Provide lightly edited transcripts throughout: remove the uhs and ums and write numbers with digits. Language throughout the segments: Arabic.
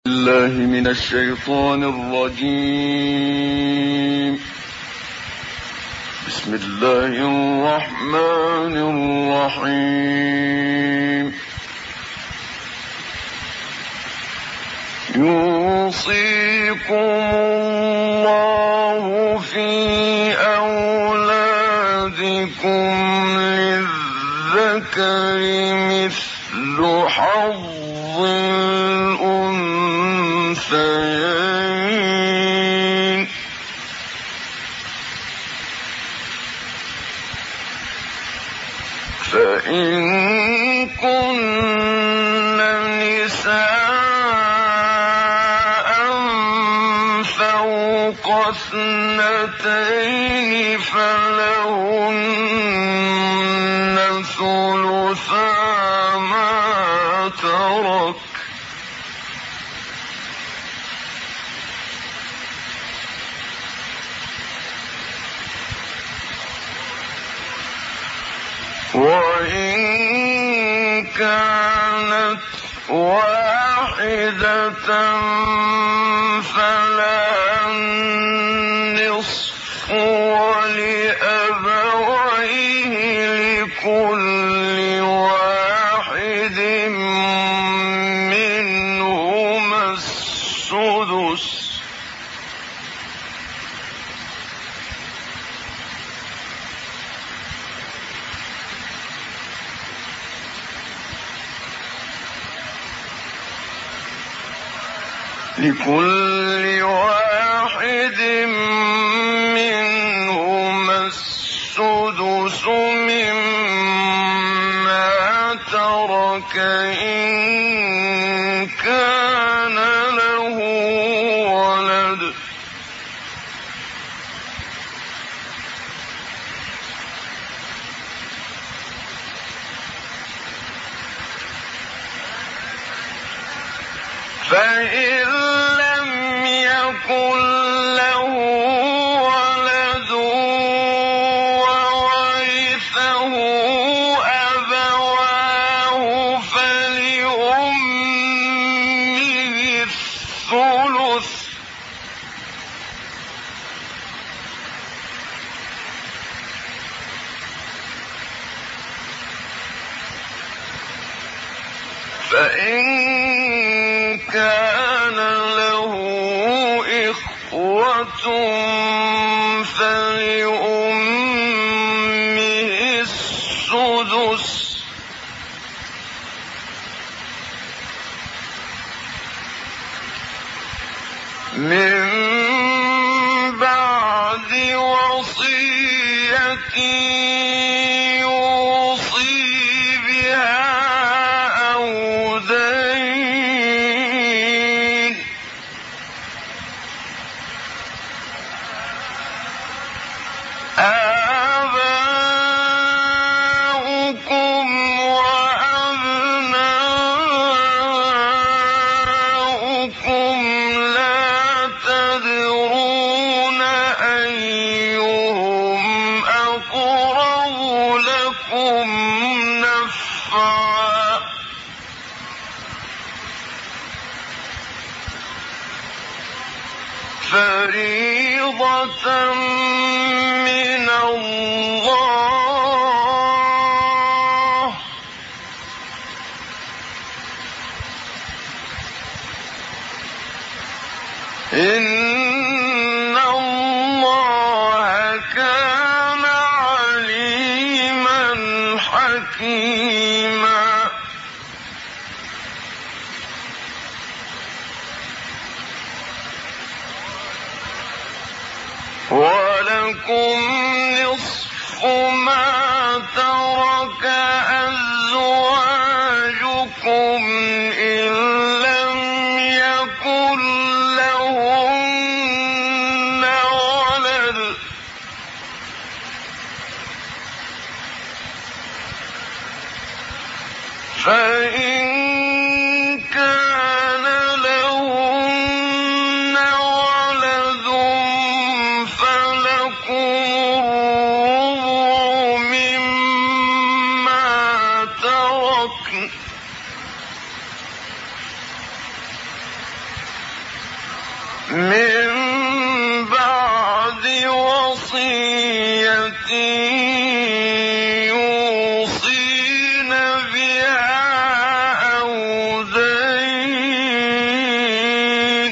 الله من الشيطان الرجيم. بسم الله الرحمن الرحيم. يوصيكم الله في أولادكم للذكر مثل حظ الأنثيين، فإن كن نساء فوق اثنتين فلهن ثلثا ما ترك، وإن كانت واحدة فلها النصف ولأبويه لكل واحد منهما السدس، لكل واحد منهما السدس مما ترك إن كان له ولد، فإن لم يكن له ولد وورثه أبواه فلأمه الثلث، فإن كان له إخوة فلأمه السدس، من بعد وصية يوصي بها أو دين، آباؤكم وأبناؤكم لا تدرون أيهم أقرب لكم نفعا، فريضة من الله، إن الله كان عليما حكيما. ولكم نصف ما ترك أزواجكم إن لم يكن لهن ولد، فإن كان لهن ولد فلكم الربع مما تركن، من بعد وصية يوصين بها أو دين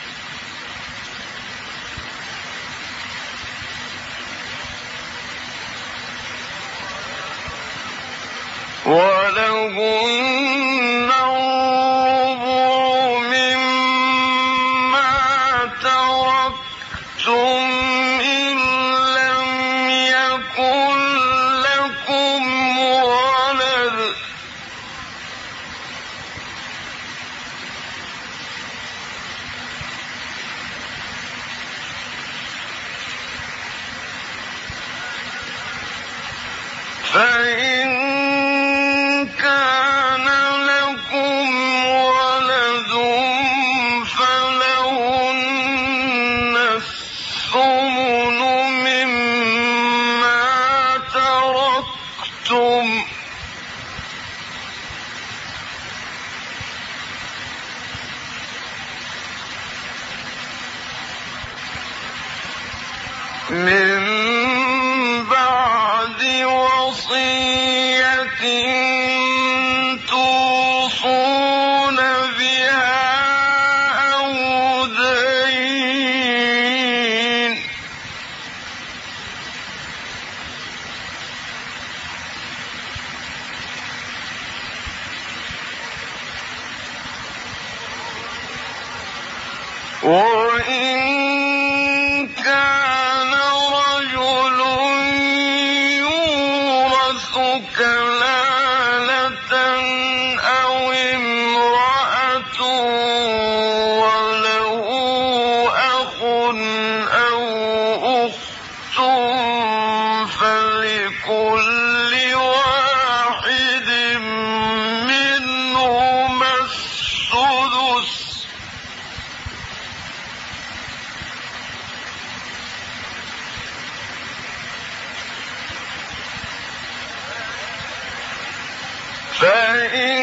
ولهن الربع مما تركتم إن لم يكن لكم ولد فإن كان لكم ولد فلهن الثمن مما تركتم من بعد وصية توصون بها أو دين وإن كان رجل يورث كلالة أو امرأة وله أخ أو أخت فلكل واحد منهما السدس فإن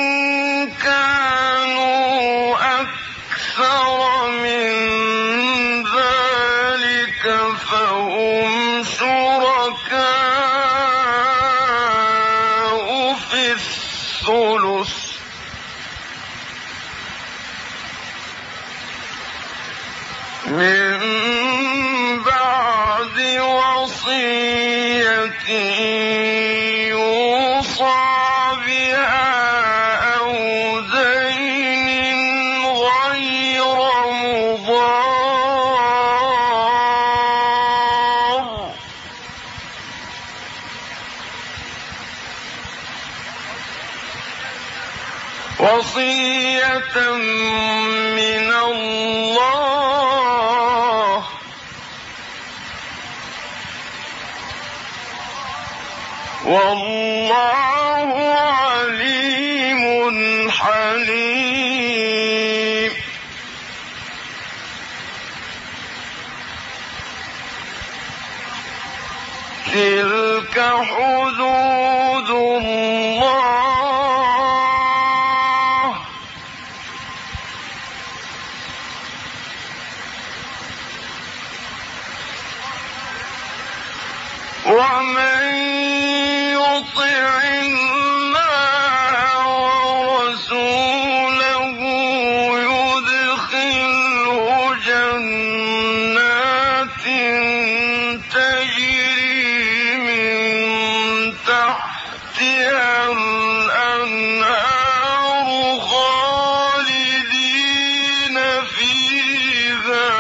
كانوا أكثر من ذلك فهم شركاء في الثلث من بعد وصية يوصى بها أو دين غير مضار وصية من الله والله عليم حليم تلك حدود الله ومن يطع الله ورسوله يدخله جنات تجري من تحتها الأنهار خالدين فيها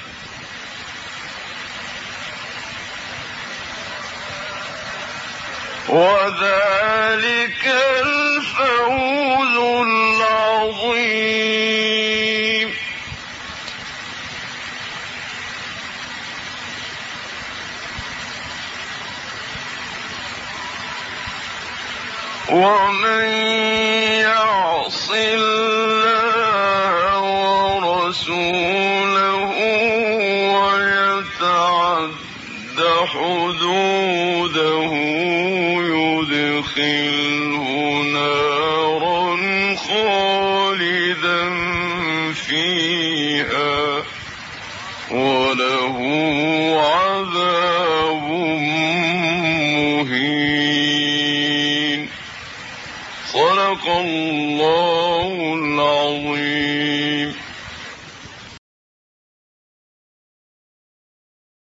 وذلك الفوز العظيم ومن يعص الله ورسوله ويتعد حدوده يدخله نارا خالدا فيها وله عذاب مهين. صدق الله العظيم.